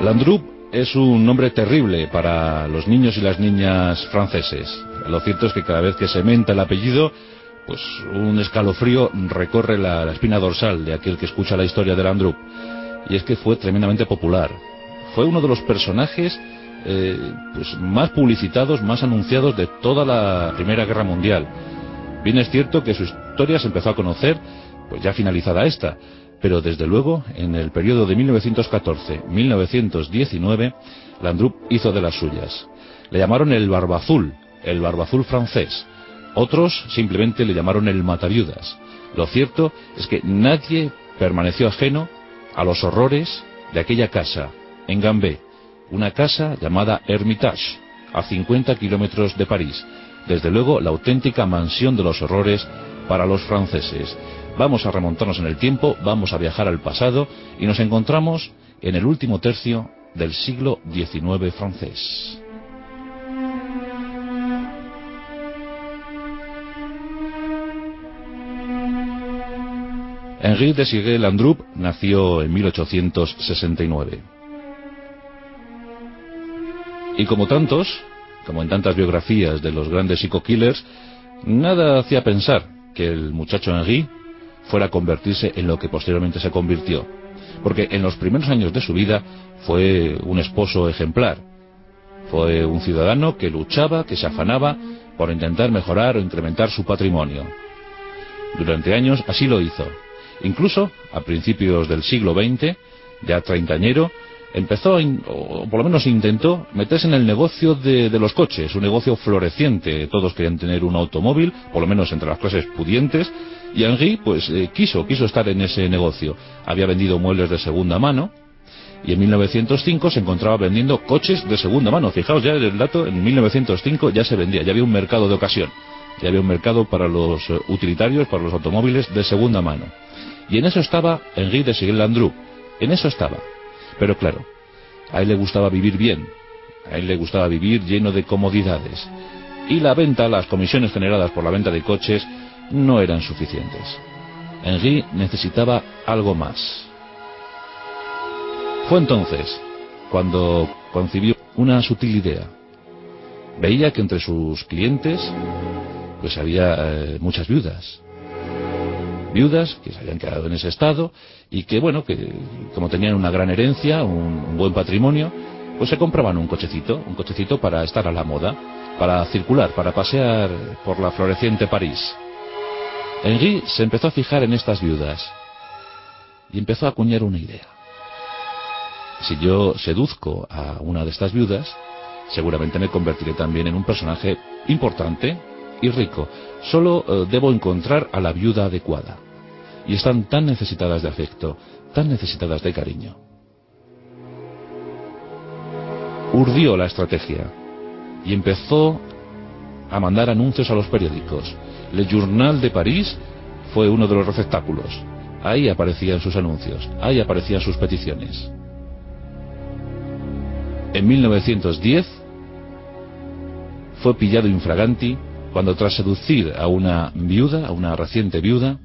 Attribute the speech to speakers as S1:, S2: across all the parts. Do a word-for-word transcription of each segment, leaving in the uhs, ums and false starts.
S1: Landru es un nombre terrible para los niños y las niñas franceses. Lo cierto es que cada vez que se menta el apellido, pues un escalofrío recorre la, la espina dorsal de aquel que escucha la historia de Landru. Y es que fue tremendamente popular. Fue uno de los personajes eh, pues más publicitados, más anunciados de toda la Primera Guerra Mundial. Bien es cierto que su historia se empezó a conocer pues ya finalizada esta, pero desde luego en el periodo de mil novecientos catorce a mil novecientos diecinueve Landru hizo de las suyas. Le llamaron el Barbazul, el Barbazul francés. Otros simplemente le llamaron el Mataviudas. Lo cierto es que nadie permaneció ajeno a los horrores de aquella casa en Gambé, una casa llamada Hermitage, a cincuenta kilómetros de París. Desde luego la auténtica mansión de los horrores para los franceses. Vamos a remontarnos en el tiempo, vamos a viajar al pasado y nos encontramos en el último tercio del siglo diecinueve francés. Henri Désiré Landru nació en mil ochocientos sesenta y nueve. Y como tantos, como en tantas biografías de los grandes psico-killers, nada hacía pensar que el muchacho Henri fuera a convertirse en lo que posteriormente se convirtió. Porque en los primeros años de su vida fue un esposo ejemplar. Fue un ciudadano que luchaba, que se afanaba por intentar mejorar o incrementar su patrimonio. Durante años así lo hizo. Incluso a principios del siglo veinte, ya treintañero, empezó, o por lo menos intentó, meterse en el negocio de, de los coches, un negocio floreciente. Todos querían tener un automóvil, por lo menos entre las clases pudientes, y Henri pues eh, quiso, quiso estar en ese negocio. Había vendido muebles de segunda mano, y en mil novecientos cinco se encontraba vendiendo coches de segunda mano. Fijaos ya el dato, en mil novecientos cinco ya se vendía, ya había un mercado de ocasión, ya había un mercado para los eh, utilitarios, para los automóviles de segunda mano. Y en eso estaba Henri Désiré Landru, en eso estaba. Pero claro, a él le gustaba vivir bien, a él le gustaba vivir lleno de comodidades. Y la venta, las comisiones generadas por la venta de coches, no eran suficientes. Henri necesitaba algo más. Fue entonces cuando concibió una sutil idea. Veía que entre sus clientes pues había eh, muchas viudas. Viudas que se habían quedado en ese estado y que, bueno, que como tenían una gran herencia, un, un buen patrimonio, pues se compraban un cochecito, un cochecito para estar a la moda, para circular, para pasear por la floreciente París. Henri se empezó a fijar en estas viudas y empezó a acuñar una idea. Si yo seduzco a una de estas viudas, seguramente me convertiré también en un personaje importante y rico. Solo eh, debo encontrar a la viuda adecuada. Y están tan necesitadas de afecto, tan necesitadas de cariño. Urdió la estrategia y empezó a mandar anuncios a los periódicos. Le Journal de París fue uno de los receptáculos. Ahí aparecían sus anuncios, ahí aparecían sus peticiones. En mil novecientos diez fue pillado infraganti cuando, tras seducir a una viuda, a una reciente viuda,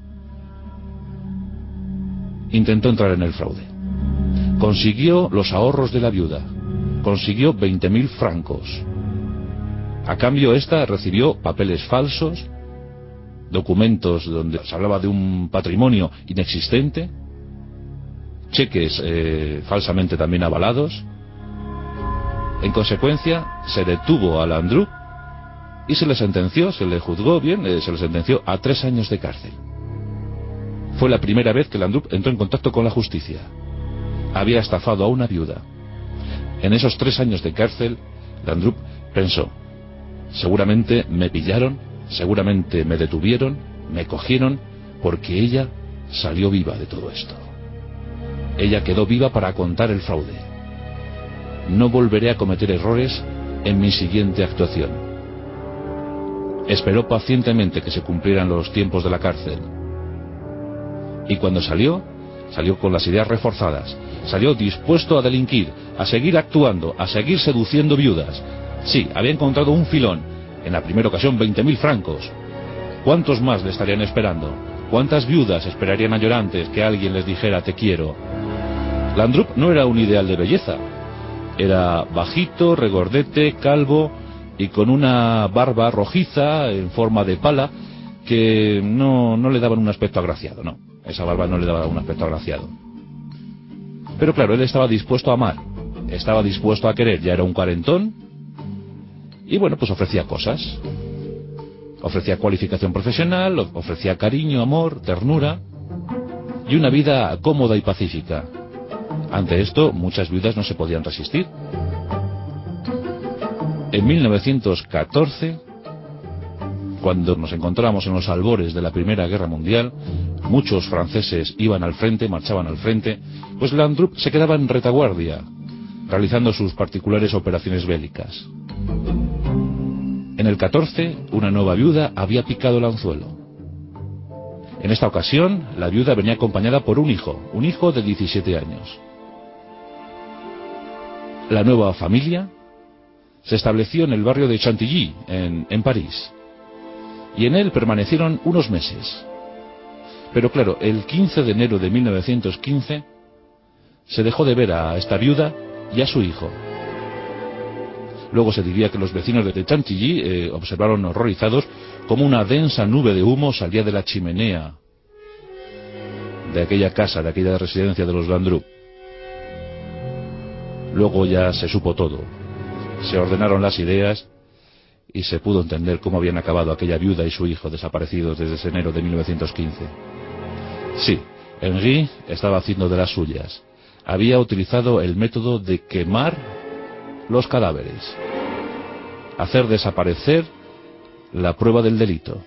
S1: intentó entrar en el fraude. Consiguió los ahorros de la viuda, consiguió veinte mil francos. A cambio, esta recibió papeles falsos, documentos donde se hablaba de un patrimonio inexistente, cheques eh, falsamente también avalados. En consecuencia, se detuvo a Landru y se le sentenció, se le juzgó bien, eh, se le sentenció a tres años de cárcel. Fue la primera vez que Landru entró en contacto con la justicia. Había estafado a una viuda. En esos tres años de cárcel, Landru pensó: seguramente me pillaron, seguramente me detuvieron, me cogieron, porque ella salió viva de todo esto. Ella quedó viva para contar el fraude. No volveré a cometer errores en mi siguiente actuación. Esperó pacientemente que se cumplieran los tiempos de la cárcel. Y cuando salió, salió con las ideas reforzadas. Salió dispuesto a delinquir, a seguir actuando, a seguir seduciendo viudas. Sí, había encontrado un filón. En la primera ocasión, veinte mil francos. ¿Cuántos más le estarían esperando? ¿Cuántas viudas esperarían a llorantes que alguien les dijera te quiero? Landru no era un ideal de belleza. Era bajito, regordete, calvo y con una barba rojiza en forma de pala que no, no le daban un aspecto agraciado, no. Esa barba no le daba un aspecto agraciado. Pero claro, él estaba dispuesto a amar, estaba dispuesto a querer, ya era un cuarentón, y bueno, pues ofrecía cosas. Ofrecía cualificación profesional, ofrecía cariño, amor, ternura y una vida cómoda y pacífica. Ante esto, muchas viudas no se podían resistir. En mil novecientos catorce, cuando nos encontrábamos en los albores de la Primera Guerra Mundial, muchos franceses iban al frente, marchaban al frente, pues Landrup se quedaba en retaguardia, realizando sus particulares operaciones bélicas. En el catorce, una nueva viuda había picado el anzuelo. En esta ocasión, la viuda venía acompañada por un hijo, un hijo de diecisiete años. La nueva familia se estableció en el barrio de Chantilly, en, en París, y en él permanecieron unos meses. Pero claro, el quince de enero de mil novecientos quince se dejó de ver a esta viuda y a su hijo. Luego se diría que los vecinos de Chantilly eh, observaron horrorizados cómo una densa nube de humo salía de la chimenea de aquella casa, de aquella residencia de los Landrup. Luego ya se supo todo, se ordenaron las ideas y se pudo entender cómo habían acabado aquella viuda y su hijo desaparecidos desde ese enero de mil novecientos quince. Sí, Henri estaba haciendo de las suyas. Había utilizado el método de quemar los cadáveres, hacer desaparecer la prueba del delito.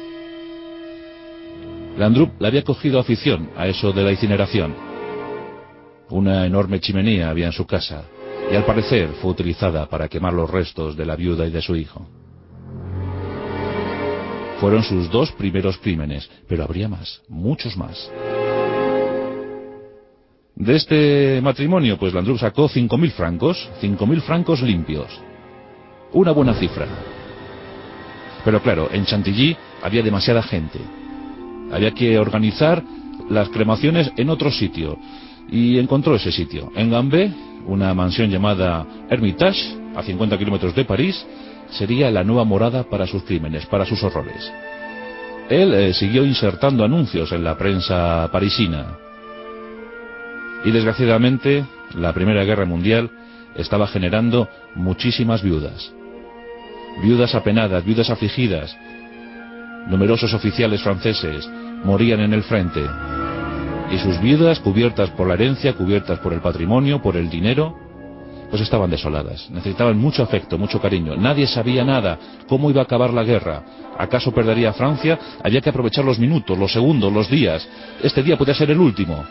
S1: Landrup le había cogido afición a eso de la incineración. Una enorme chimenea había en su casa y al parecer fue utilizada para quemar los restos de la viuda y de su hijo. Fueron sus dos primeros crímenes, pero habría más, muchos más. De este matrimonio, pues Landrup sacó cinco mil francos, cinco mil francos limpios. Una buena cifra. Pero claro, en Chantilly había demasiada gente. Había que organizar las cremaciones en otro sitio. Y encontró ese sitio. En Gambé, una mansión llamada Hermitage, a cincuenta kilómetros de París, sería la nueva morada para sus crímenes, para sus horrores. Él eh, siguió insertando anuncios en la prensa parisina. Y desgraciadamente, la Primera Guerra Mundial estaba generando muchísimas viudas. Viudas apenadas, viudas afligidas. Numerosos oficiales franceses morían en el frente. Y sus viudas, cubiertas por la herencia, cubiertas por el patrimonio, por el dinero, pues estaban desoladas. Necesitaban mucho afecto, mucho cariño. Nadie sabía nada. ¿Cómo iba a acabar la guerra? ¿Acaso perdería Francia? Había que aprovechar los minutos, los segundos, los días. Este día podía ser el último.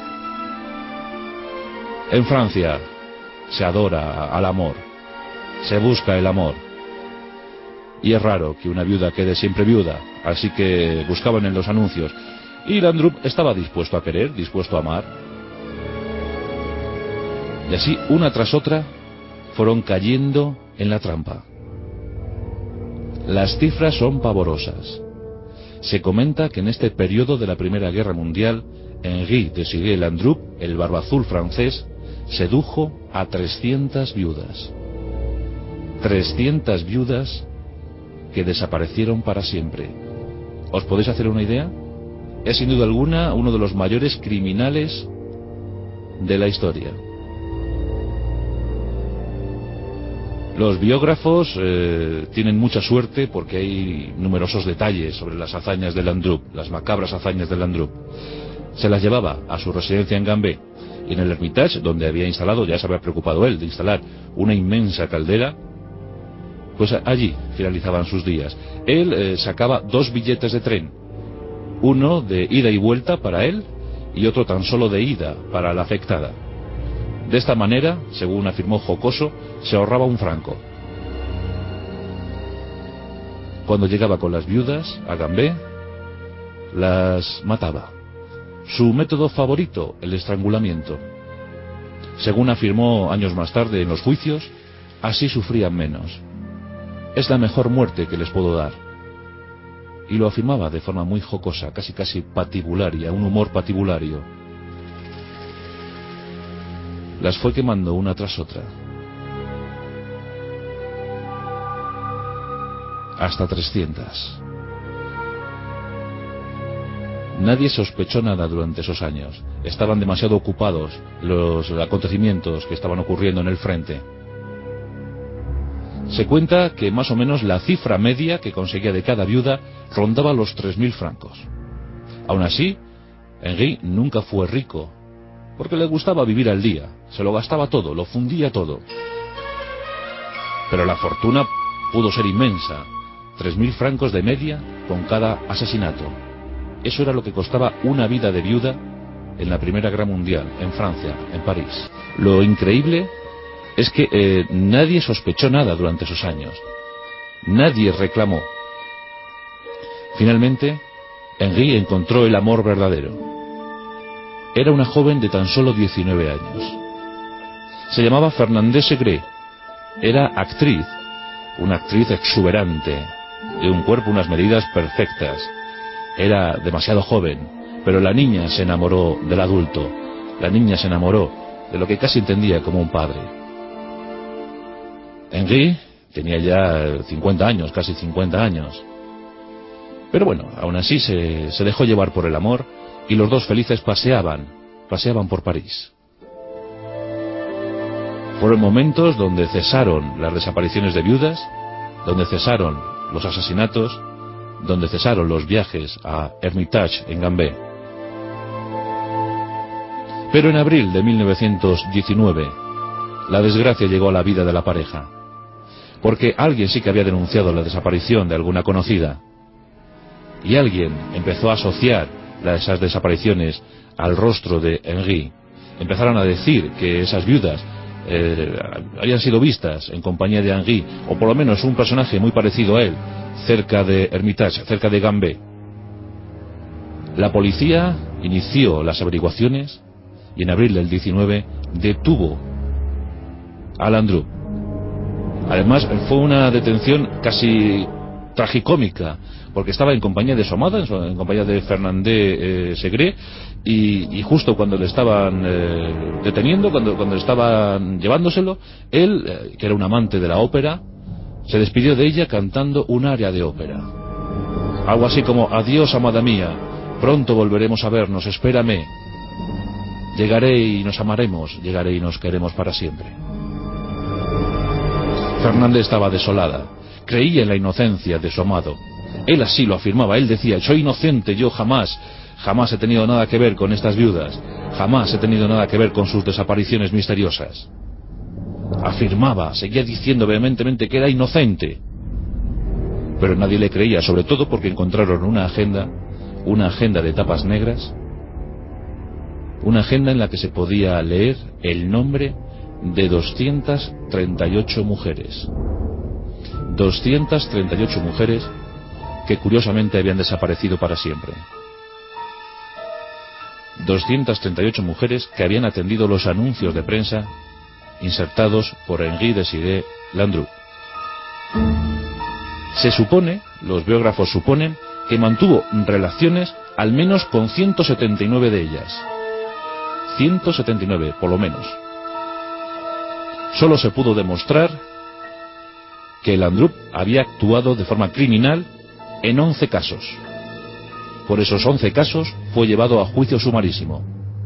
S1: En Francia se adora al amor, se busca el amor. Y es raro que una viuda quede siempre viuda, así que buscaban en los anuncios. Y Landrup estaba dispuesto a querer, dispuesto a amar. Y así, una tras otra, fueron cayendo en la trampa. Las cifras son pavorosas. Se comenta que en este periodo de la Primera Guerra Mundial, Henri de Landrup, el barbazul francés, sedujo a trescientas viudas. trescientas viudas que desaparecieron para siempre. ¿Os podéis hacer una idea? Es sin duda alguna uno de los mayores criminales de la historia. Los biógrafos eh, tienen mucha suerte porque hay numerosos detalles sobre las hazañas de Landrup, las macabras hazañas de Landrup. Se las llevaba a su residencia en Gambé, y en el Hermitage, donde había instalado, ya se había preocupado él de instalar una inmensa caldera, pues allí finalizaban sus días. Él eh, sacaba dos billetes de tren, uno de ida y vuelta para él y otro tan solo de ida para la afectada. De esta manera, según afirmó jocoso, se ahorraba un franco. Cuando llegaba con las viudas a Gambé, las mataba. Su método favorito, el estrangulamiento. Según afirmó años más tarde en los juicios, así sufrían menos. Es la mejor muerte que les puedo dar. Y lo afirmaba de forma muy jocosa, casi casi patibularia, un humor patibulario. Las fue quemando una tras otra. hasta trescientas. Nadie sospechó nada durante esos años. Estaban demasiado ocupados los acontecimientos que estaban ocurriendo en el frente. Se cuenta que más o menos la cifra media que conseguía de cada viuda rondaba los tres mil francos. Aún así, Henri nunca fue rico, porque le gustaba vivir al día. Se lo gastaba todo, lo fundía todo. Pero la fortuna pudo ser inmensa. tres mil francos de media con cada asesinato. Eso era lo que costaba una vida de viuda en la Primera Guerra Mundial, en Francia, en París. Lo increíble es que eh, nadie sospechó nada durante esos años. Nadie reclamó. Finalmente, Henri encontró el amor verdadero. Era una joven de tan solo diecinueve años. Se llamaba Fernande Segret. Era actriz, una actriz exuberante, de un cuerpo, unas medidas perfectas. Era demasiado joven, pero la niña se enamoró del adulto. La niña se enamoró de lo que casi entendía como un padre. Henri tenía ya cincuenta años, casi cincuenta años. Pero bueno, aún así se, se dejó llevar por el amor y los dos felices paseaban, paseaban por París. Fueron momentos donde cesaron las desapariciones de viudas, donde cesaron los asesinatos, donde cesaron los viajes a Hermitage en Gambé. Pero en abril de mil novecientos diecinueve, la desgracia llegó a la vida de la pareja, porque alguien sí que había denunciado la desaparición de alguna conocida, y alguien empezó a asociar esas desapariciones al rostro de Henri. Empezaron a decir que esas viudas eh, habían sido vistas en compañía de Henri, o por lo menos un personaje muy parecido a él, cerca de Hermitage, cerca de Gambé. La policía inició las averiguaciones y en abril del diecinueve detuvo a Landru. Además fue una detención casi tragicómica, porque estaba en compañía de su amada, en compañía de Fernande eh, Segret, y, y justo cuando le estaban eh, deteniendo, cuando, cuando estaban llevándoselo, él, eh, que era un amante de la ópera, se despidió de ella cantando un aria de ópera. Algo así como: adiós, amada mía, pronto volveremos a vernos, espérame. Llegaré y nos amaremos, llegaré y nos queremos para siempre. Fernande estaba desolada. Creía en la inocencia de su amado. Él así lo afirmaba. Él decía: soy inocente, yo jamás, jamás he tenido nada que ver con estas viudas. Jamás he tenido nada que ver con sus desapariciones misteriosas. Afirmaba, seguía diciendo vehementemente que era inocente. Pero nadie le creía, sobre todo porque encontraron una agenda, una agenda de tapas negras, una agenda en la que se podía leer el nombre de doscientas treinta y ocho mujeres. doscientas treinta y ocho mujeres que curiosamente habían desaparecido para siempre. doscientas treinta y ocho mujeres que habían atendido los anuncios de prensa insertados por Henri Désiré Landru. Se supone, los biógrafos suponen, que mantuvo relaciones al menos con ciento setenta y nueve de ellas. ciento setenta y nueve, por lo menos. Solo se pudo demostrar que Landru había actuado de forma criminal en once casos. Por esos once casos fue llevado a juicio sumarísimo.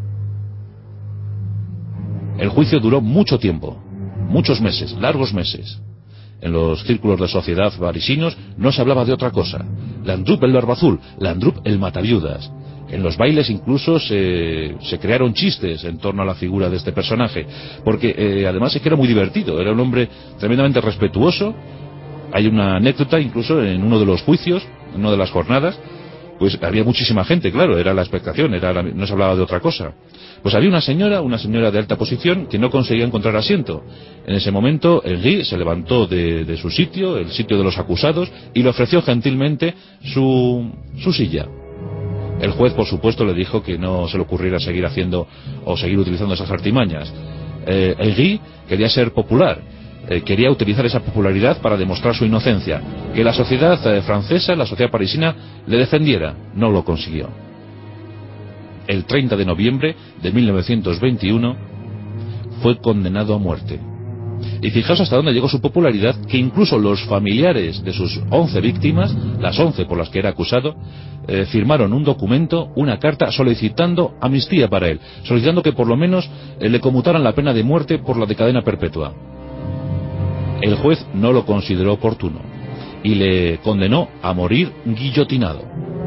S1: El juicio duró mucho tiempo, muchos meses, largos meses. En los círculos de sociedad parisinos no se hablaba de otra cosa. Landru el Barbazul, Landru el Mataviudas. En los bailes incluso se, se crearon chistes en torno a la figura de este personaje, porque eh, además es que era muy divertido, era un hombre tremendamente respetuoso. Hay una anécdota incluso en uno de los juicios, en una de las jornadas, pues había muchísima gente, claro, era la expectación, era la, no se hablaba de otra cosa. Pues había una señora, una señora de alta posición, que no conseguía encontrar asiento. En ese momento, Henri se levantó de, de su sitio, el sitio de los acusados, y le ofreció gentilmente su, su silla. El juez, por supuesto, le dijo que no se le ocurriera seguir haciendo o seguir utilizando esas artimañas. Eh, Henri quería ser popular, eh, quería utilizar esa popularidad para demostrar su inocencia, que la sociedad eh, francesa, la sociedad parisina, le defendiera. No lo consiguió. El treinta de noviembre de mil novecientos veintiuno fue condenado a muerte. Y fijaos hasta dónde llegó su popularidad, que incluso los familiares de sus once víctimas, las once por las que era acusado, eh, firmaron un documento, una carta, solicitando amnistía para él, solicitando que por lo menos eh, le conmutaran la pena de muerte por la de cadena perpetua. El juez no lo consideró oportuno y le condenó a morir guillotinado.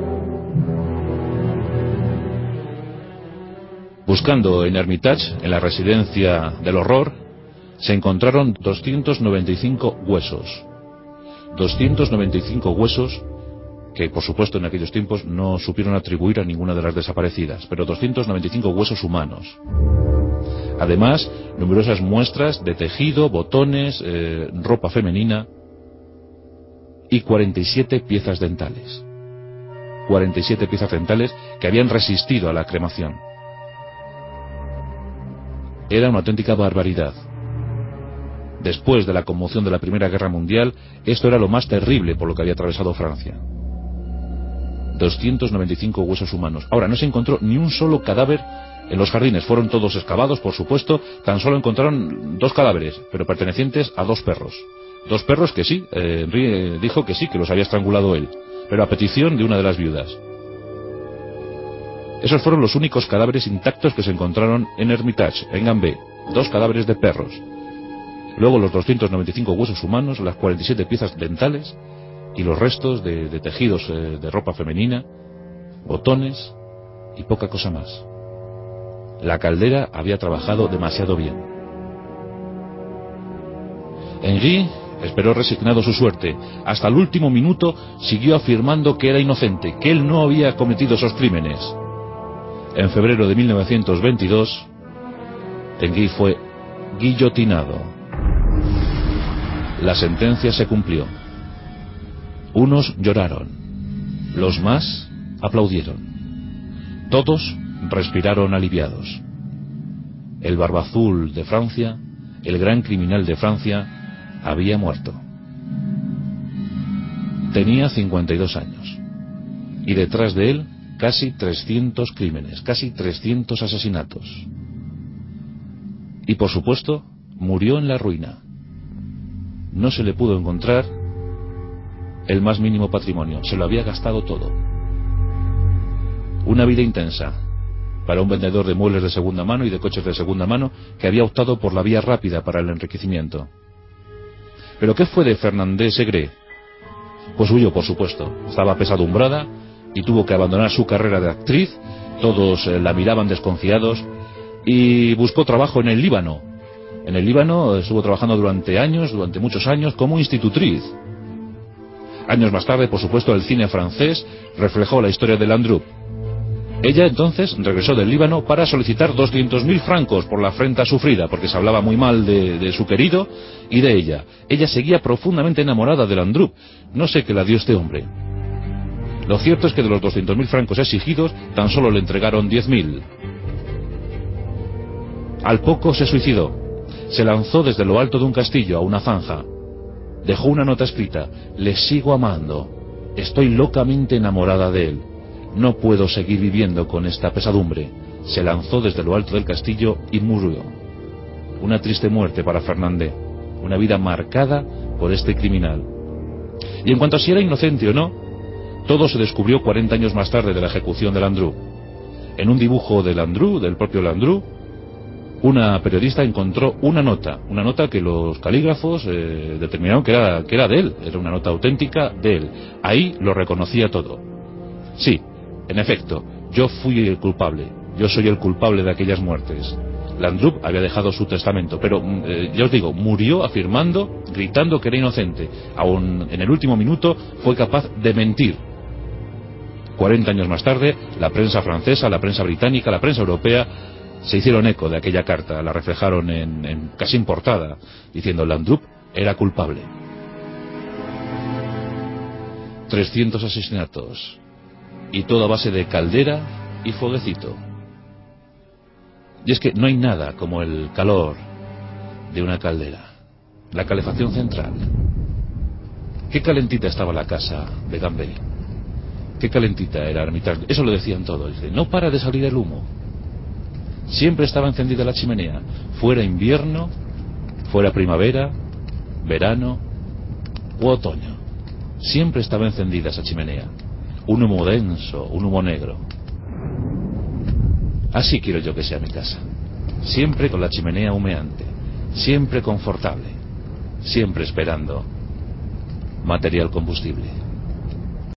S1: Buscando en Hermitage, en la residencia del horror, se encontraron doscientos noventa y cinco huesos. doscientos noventa y cinco huesos que, por supuesto, en aquellos tiempos no supieron atribuir a ninguna de las desaparecidas, pero doscientos noventa y cinco huesos humanos. Además, numerosas muestras de tejido, botones, eh, ropa femenina y cuarenta y siete piezas dentales. cuarenta y siete piezas dentales que habían resistido a la cremación. Era una auténtica barbaridad. Después de la conmoción de la Primera Guerra Mundial, esto era lo más terrible por lo que había atravesado Francia. doscientos noventa y cinco huesos humanos. Ahora, no se encontró ni un solo cadáver en los jardines. Fueron todos excavados, por supuesto. Tan solo encontraron dos cadáveres, pero pertenecientes a dos perros. Dos perros que sí, eh, Henri dijo que sí, que los había estrangulado él, pero a petición de una de las viudas. Esos fueron los únicos cadáveres intactos que se encontraron en Hermitage, en Gambé. Dos cadáveres de perros. Luego los doscientos noventa y cinco huesos humanos, las cuarenta y siete piezas dentales y los restos de, de tejidos eh, de ropa femenina, botones y poca cosa más. La caldera había trabajado demasiado bien. Henri esperó resignado su suerte. Hasta el último minuto siguió afirmando que era inocente, que él no había cometido esos crímenes. En febrero de mil novecientos veintidós, Henri fue guillotinado. La sentencia se cumplió. Unos lloraron, los más aplaudieron. Todos respiraron aliviados. El Barbazul de Francia, el gran criminal de Francia, había muerto. Tenía cincuenta y dos años. Y detrás de él, casi trescientos crímenes, casi trescientos asesinatos. Y por supuesto, murió en la ruina. No se le pudo encontrar el más mínimo patrimonio, se lo había gastado todo. Una vida intensa para un vendedor de muebles de segunda mano y de coches de segunda mano que había optado por la vía rápida para el enriquecimiento. ¿Pero qué fue de Fernandez Segre? Pues huyó, por supuesto. Estaba apesadumbrada y tuvo que abandonar su carrera de actriz. Todos eh, la miraban desconfiados y buscó trabajo en el Líbano. En el Líbano estuvo trabajando durante años, durante muchos años, como institutriz. Años más tarde, por supuesto, el cine francés reflejó la historia de Landru. Ella entonces regresó del Líbano para solicitar doscientos mil francos por la afrenta sufrida, porque se hablaba muy mal de, de su querido y de ella. Ella seguía profundamente enamorada de Landru. No sé qué la dio este hombre. Lo cierto es que de los doscientos mil francos exigidos, tan solo le entregaron diez mil. Al poco se suicidó. Se lanzó desde lo alto de un castillo a una zanja. Dejó una nota escrita: le sigo amando. Estoy locamente enamorada de él. No puedo seguir viviendo con esta pesadumbre. Se lanzó desde lo alto del castillo y murió. Una triste muerte para Fernandez. Una vida marcada por este criminal. Y en cuanto a si era inocente o no, todo se descubrió cuarenta años más tarde de la ejecución de Landru. En un dibujo de Landru, del propio Landru, una periodista encontró una nota, una nota que los calígrafos eh, determinaron que era, que era de él, era una nota auténtica de él. Ahí lo reconocía todo. Sí, en efecto, yo fui el culpable, yo soy el culpable de aquellas muertes. Landru había dejado su testamento, pero eh, ya os digo, murió afirmando, gritando que era inocente. Aún en el último minuto fue capaz de mentir. cuarenta años más tarde, la prensa francesa, la prensa británica, la prensa europea se hicieron eco de aquella carta, la reflejaron en, en casi en portada, diciendo Landru era culpable. trescientos asesinatos, y todo a base de caldera y fueguecito. Y es que no hay nada como el calor de una caldera, la calefacción central. Qué calentita estaba la casa de Gambé, qué calentita era Hermitage. Eso lo decían todos, dice, no para de salir el humo. Siempre estaba encendida la chimenea, fuera invierno, Fuera primavera, verano u otoño, siempre estaba encendida esa chimenea. Un humo denso, un humo negro. Así quiero yo que sea mi casa. Siempre con la chimenea humeante, siempre confortable, siempre esperando material combustible.